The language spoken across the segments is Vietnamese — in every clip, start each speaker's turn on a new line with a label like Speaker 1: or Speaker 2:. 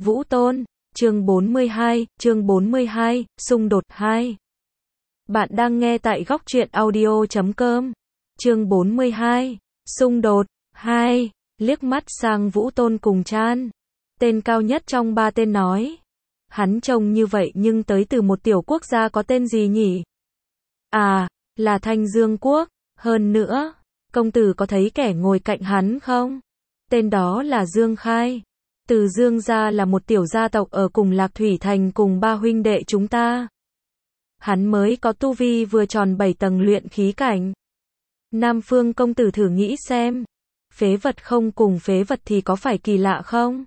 Speaker 1: Vũ Tôn, chương 42, xung đột 2. Bạn đang nghe tại góc truyện audio.com. Chương 42, xung đột 2, liếc mắt sang Vũ Tôn cùng Chan. Tên cao nhất trong ba tên nói. Hắn trông như vậy nhưng tới từ một tiểu quốc gia có tên gì nhỉ? À, là Thanh Dương Quốc. Hơn nữa, công tử có thấy kẻ ngồi cạnh hắn không? Tên đó là Dương Khai. Từ Dương gia là một tiểu gia tộc ở cùng Lạc Thủy Thành cùng ba huynh đệ chúng ta. Hắn mới có tu vi vừa tròn 7 tầng luyện khí cảnh. Nam Phương công tử thử nghĩ xem. Phế vật không cùng phế vật thì có phải kỳ lạ không?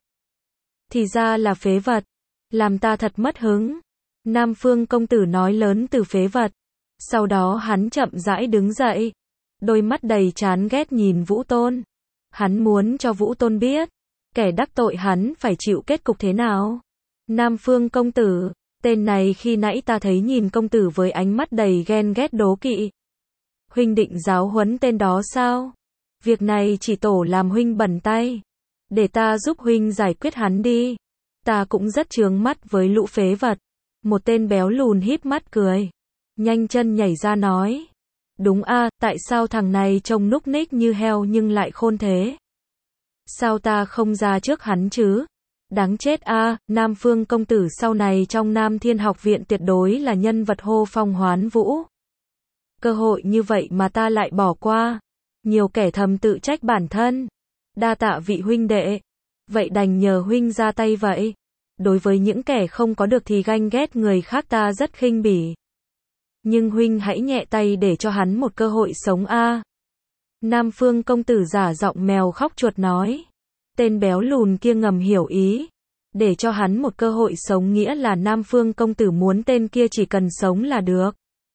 Speaker 1: Thì ra là phế vật. Làm ta thật mất hứng. Nam Phương công tử nói lớn từ phế vật. Sau đó hắn chậm rãi đứng dậy. Đôi mắt đầy chán ghét nhìn Vũ Tôn. Hắn muốn cho Vũ Tôn biết. Kẻ đắc tội hắn phải chịu kết cục thế nào. Nam Phương công tử. Tên này khi nãy ta thấy nhìn công tử với ánh mắt đầy ghen ghét đố kỵ. Huynh định giáo huấn tên đó sao? Việc này chỉ tổ làm huynh bẩn tay. Để ta giúp huynh giải quyết hắn đi. Ta cũng rất chướng mắt với lũ phế vật. Một tên béo lùn híp mắt cười. Nhanh chân nhảy ra nói. Đúng a, tại sao thằng này trông núc ních như heo nhưng lại khôn thế? Sao ta không ra trước hắn chứ? Đáng chết a, Nam Phương công tử sau này trong Nam Thiên Học viện tuyệt đối là nhân vật hô phong hoán vũ. Cơ hội như vậy mà ta lại bỏ qua. Nhiều kẻ thầm tự trách bản thân. Đa tạ vị huynh đệ. Vậy đành nhờ huynh ra tay vậy. Đối với những kẻ không có được thì ganh ghét người khác ta rất khinh bỉ. Nhưng huynh hãy nhẹ tay để cho hắn một cơ hội sống a. Nam Phương công tử giả giọng mèo khóc chuột nói. Tên béo lùn kia ngầm hiểu ý. Để cho hắn một cơ hội sống nghĩa là Nam Phương công tử muốn tên kia chỉ cần sống là được.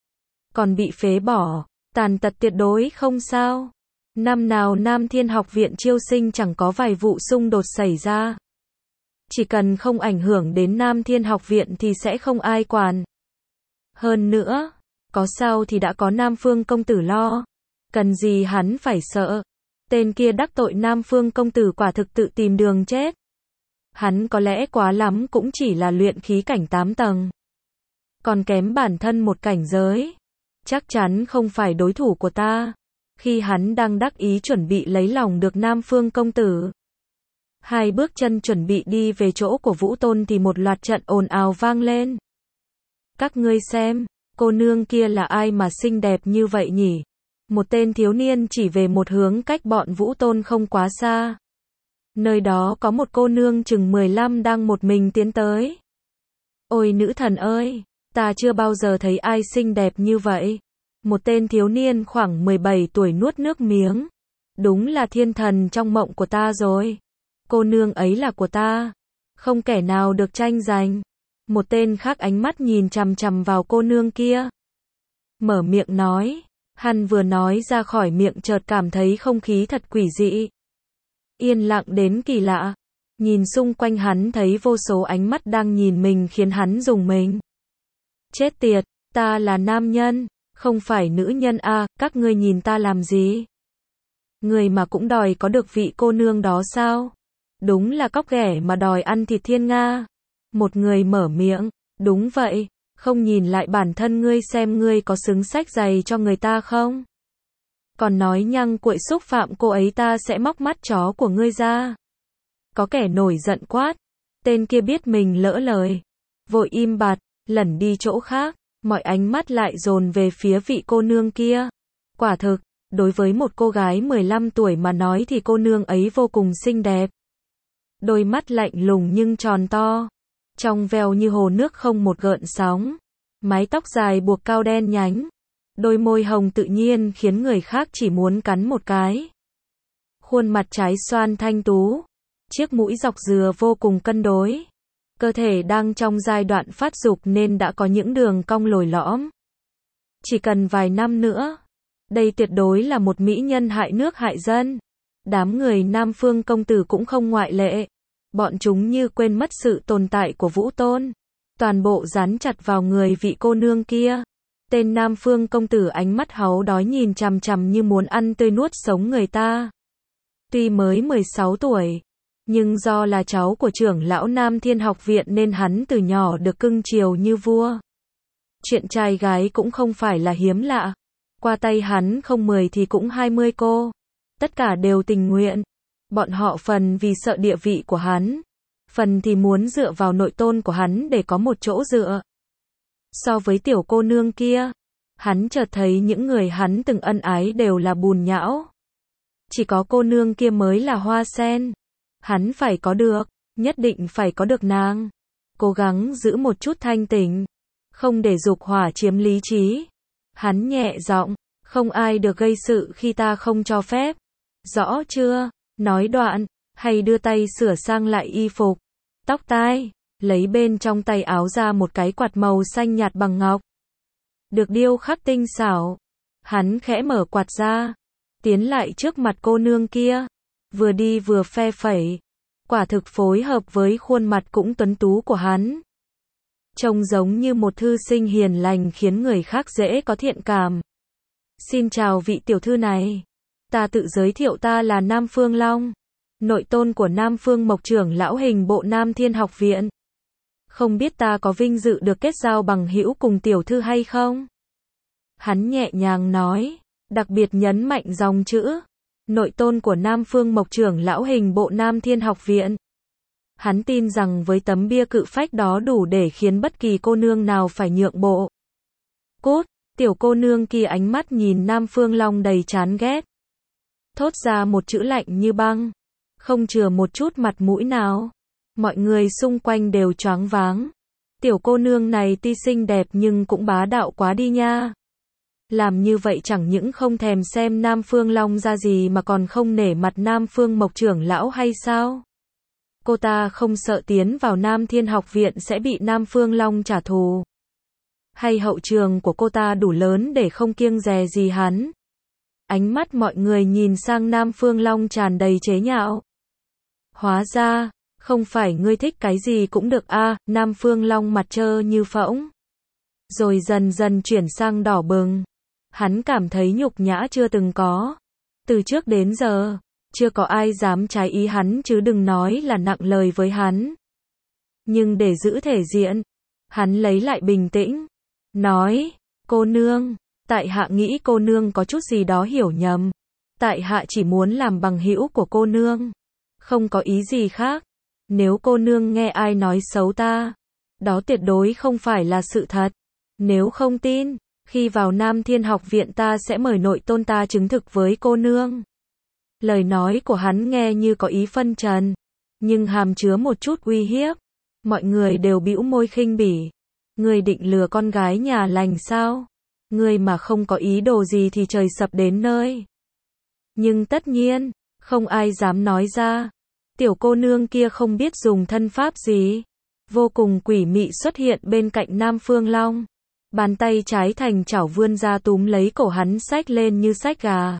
Speaker 1: Còn bị phế bỏ, tàn tật tuyệt đối không sao. Năm nào Nam Thiên Học viện chiêu sinh chẳng có vài vụ xung đột xảy ra. Chỉ cần không ảnh hưởng đến Nam Thiên Học viện thì sẽ không ai quản. Hơn nữa, có sao thì đã có Nam Phương công tử lo. Cần gì hắn phải sợ. Tên kia đắc tội Nam Phương công tử quả thực tự tìm đường chết. Hắn có lẽ quá lắm cũng chỉ là luyện khí cảnh 8 tầng. Còn kém bản thân một cảnh giới. Chắc chắn không phải đối thủ của ta. Khi hắn đang đắc ý chuẩn bị lấy lòng được Nam Phương công tử. Hai bước chân chuẩn bị đi về chỗ của Vũ Tôn thì một loạt trận ồn ào vang lên. Các ngươi xem, cô nương kia là ai mà xinh đẹp như vậy nhỉ? Một tên thiếu niên chỉ về một hướng cách bọn Vũ Tôn không quá xa. Nơi đó có một cô nương chừng 15 đang một mình tiến tới. Ôi nữ thần ơi, ta chưa bao giờ thấy ai xinh đẹp như vậy. Một tên thiếu niên khoảng 17 tuổi nuốt nước miếng. Đúng là thiên thần trong mộng của ta rồi. Cô nương ấy là của ta. Không kẻ nào được tranh giành. Một tên khác ánh mắt nhìn chằm chằm vào cô nương kia. Mở miệng nói. Hắn vừa nói ra khỏi miệng chợt cảm thấy không khí thật quỷ dị. Yên lặng đến kỳ lạ. Nhìn xung quanh hắn thấy vô số ánh mắt đang nhìn mình khiến hắn rùng mình. Chết tiệt, ta là nam nhân, không phải nữ nhân a, các ngươi nhìn ta làm gì? Người mà cũng đòi có được vị cô nương đó sao? Đúng là cóc ghẻ mà đòi ăn thịt thiên nga. Một người mở miệng, đúng vậy. Không nhìn lại bản thân ngươi xem ngươi có xứng xách giày cho người ta không? Còn nói nhăng cuội xúc phạm cô ấy ta sẽ móc mắt chó của ngươi ra. Có kẻ nổi giận quát. Tên kia biết mình lỡ lời. Vội im bặt, lẩn đi chỗ khác. Mọi ánh mắt lại dồn về phía vị cô nương kia. Quả thực, đối với một cô gái 15 tuổi mà nói thì cô nương ấy vô cùng xinh đẹp. Đôi mắt lạnh lùng nhưng tròn to. Trong veo như hồ nước không một gợn sóng. Mái tóc dài buộc cao đen nhánh. Đôi môi hồng tự nhiên khiến người khác chỉ muốn cắn một cái. Khuôn mặt trái xoan thanh tú. Chiếc mũi dọc dừa vô cùng cân đối. Cơ thể đang trong giai đoạn phát dục nên đã có những đường cong lồi lõm. Chỉ cần vài năm nữa. Đây tuyệt đối là một mỹ nhân hại nước hại dân. Đám người Nam Phương công tử cũng không ngoại lệ. Bọn chúng như quên mất sự tồn tại của Vũ Tôn. Toàn bộ dán chặt vào người vị cô nương kia. Tên Nam Phương công tử ánh mắt háu đói nhìn chằm chằm như muốn ăn tươi nuốt sống người ta. Tuy mới 16 tuổi, Nhưng do là cháu của trưởng lão Nam Thiên Học Viện nên hắn từ nhỏ được cưng chiều như vua. Chuyện trai gái cũng không phải là hiếm lạ. Qua tay hắn không 10 thì cũng 20 cô. Tất cả đều tình nguyện. Bọn họ phần vì sợ địa vị của hắn, phần thì muốn dựa vào nội tôn của hắn để có một chỗ dựa. So với tiểu cô nương kia, hắn chợt thấy những người hắn từng ân ái đều là bùn nhão. Chỉ có cô nương kia mới là hoa sen. Hắn phải có được, nhất định phải có được nàng. Cố gắng giữ một chút thanh tỉnh, không để dục hỏa chiếm lý trí. Hắn nhẹ giọng, không ai được gây sự khi ta không cho phép. Rõ chưa? Nói đoạn, hay đưa tay sửa sang lại y phục, tóc tai, lấy bên trong tay áo ra một cái quạt màu xanh nhạt bằng ngọc. Được điêu khắc tinh xảo. Hắn khẽ mở quạt ra, tiến lại trước mặt cô nương kia, vừa đi vừa phe phẩy. Quả thực phối hợp với khuôn mặt cũng tuấn tú của hắn. Trông giống như một thư sinh hiền lành khiến người khác dễ có thiện cảm. Xin chào vị tiểu thư này. Ta tự giới thiệu, ta là Nam Phương Long, nội tôn của Nam Phương Mộc trưởng lão hình bộ Nam Thiên Học Viện. Không biết ta có vinh dự được kết giao bằng hữu cùng tiểu thư hay không? Hắn nhẹ nhàng nói, đặc biệt nhấn mạnh dòng chữ nội tôn của Nam Phương Mộc trưởng lão hình bộ Nam Thiên Học Viện. Hắn tin rằng với tấm bia cự phách đó đủ để khiến bất kỳ cô nương nào phải nhượng bộ. Cút, tiểu cô nương kia ánh mắt nhìn Nam Phương Long đầy chán ghét. Thốt ra một chữ lạnh như băng, không chừa một chút mặt mũi nào. Mọi người xung quanh đều choáng váng. Tiểu cô nương này tuy xinh đẹp nhưng cũng bá đạo quá đi nha. Làm như vậy chẳng những không thèm xem Nam Phương Long ra gì mà còn không nể mặt Nam Phương Mộc trưởng lão hay sao? Cô ta không sợ tiến vào Nam Thiên Học Viện sẽ bị Nam Phương Long trả thù? Hay hậu trường của cô ta đủ lớn để không kiêng dè gì hắn? Ánh mắt mọi người nhìn sang Nam Phương Long tràn đầy chế nhạo. Hóa ra, không phải ngươi thích cái gì cũng được à? Nam Phương Long mặt trơ như phỗng, rồi dần dần chuyển sang đỏ bừng. Hắn cảm thấy nhục nhã chưa từng có. Từ trước đến giờ, chưa có ai dám trái ý hắn chứ đừng nói là nặng lời với hắn. Nhưng để giữ thể diện, hắn lấy lại bình tĩnh, nói, cô nương, tại hạ nghĩ cô nương có chút gì đó hiểu nhầm. Tại hạ chỉ muốn làm bằng hữu của cô nương, không có ý gì khác. Nếu cô nương nghe ai nói xấu ta, đó tuyệt đối không phải là sự thật. Nếu không tin, khi vào Nam Thiên Học Viện ta sẽ mời nội tôn ta chứng thực với cô nương. Lời nói của hắn nghe như có ý phân trần, nhưng hàm chứa một chút uy hiếp. Mọi người đều bĩu môi khinh bỉ. Ngươi định lừa con gái nhà lành sao? Ngươi mà không có ý đồ gì thì trời sập đến nơi. Nhưng tất nhiên, không ai dám nói ra. Tiểu cô nương kia không biết dùng thân pháp gì, vô cùng quỷ mị xuất hiện bên cạnh Nam Phương Long. Bàn tay trái thành chảo vươn ra túm lấy cổ hắn xách lên như xách gà.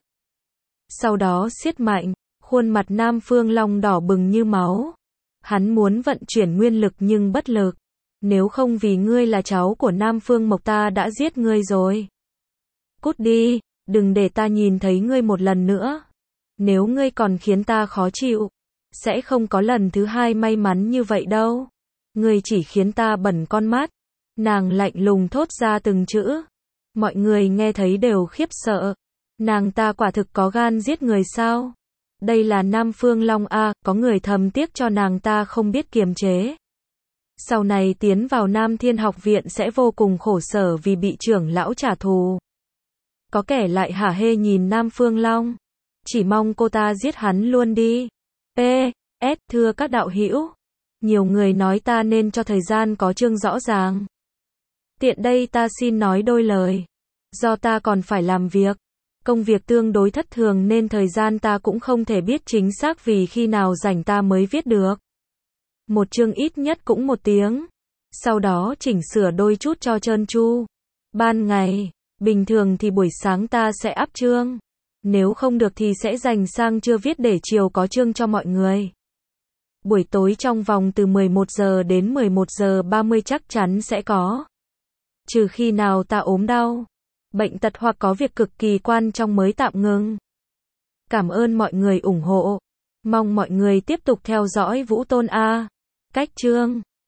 Speaker 1: Sau đó siết mạnh, khuôn mặt Nam Phương Long đỏ bừng như máu. Hắn muốn vận chuyển nguyên lực nhưng bất lực. Nếu không vì ngươi là cháu của Nam Phương Mộc ta đã giết ngươi rồi. Cút đi, đừng để ta nhìn thấy ngươi một lần nữa. Nếu ngươi còn khiến ta khó chịu, sẽ không có lần thứ hai may mắn như vậy đâu. Ngươi chỉ khiến ta bẩn con mắt. Nàng lạnh lùng thốt ra từng chữ. Mọi người nghe thấy đều khiếp sợ. Nàng ta quả thực có gan giết người sao? Đây là Nam Phương Long a, có người thầm tiếc cho nàng ta không biết kiềm chế. Sau này tiến vào Nam Thiên Học Viện sẽ vô cùng khổ sở vì bị trưởng lão trả thù. Có kẻ lại hả hê nhìn Nam Phương Long. Chỉ mong cô ta giết hắn luôn đi. P.S. Thưa các đạo hữu, nhiều người nói ta nên cho thời gian có chương rõ ràng. Tiện đây ta xin nói đôi lời. Do ta còn phải làm việc, công việc tương đối thất thường nên thời gian ta cũng không thể biết chính xác vì khi nào rảnh ta mới viết được. Một chương ít nhất cũng 1 tiếng. Sau đó chỉnh sửa đôi chút cho trơn tru. Ban ngày, bình thường thì buổi sáng ta sẽ up chương. Nếu không được thì sẽ dành sang trưa viết để chiều có chương cho mọi người. Buổi tối trong vòng từ 11 giờ đến 11 giờ 30 chắc chắn sẽ có. Trừ khi nào ta ốm đau, bệnh tật hoặc có việc cực kỳ quan trọng mới tạm ngừng. Cảm ơn mọi người ủng hộ. Mong mọi người tiếp tục theo dõi Vũ Tôn A. Cách chương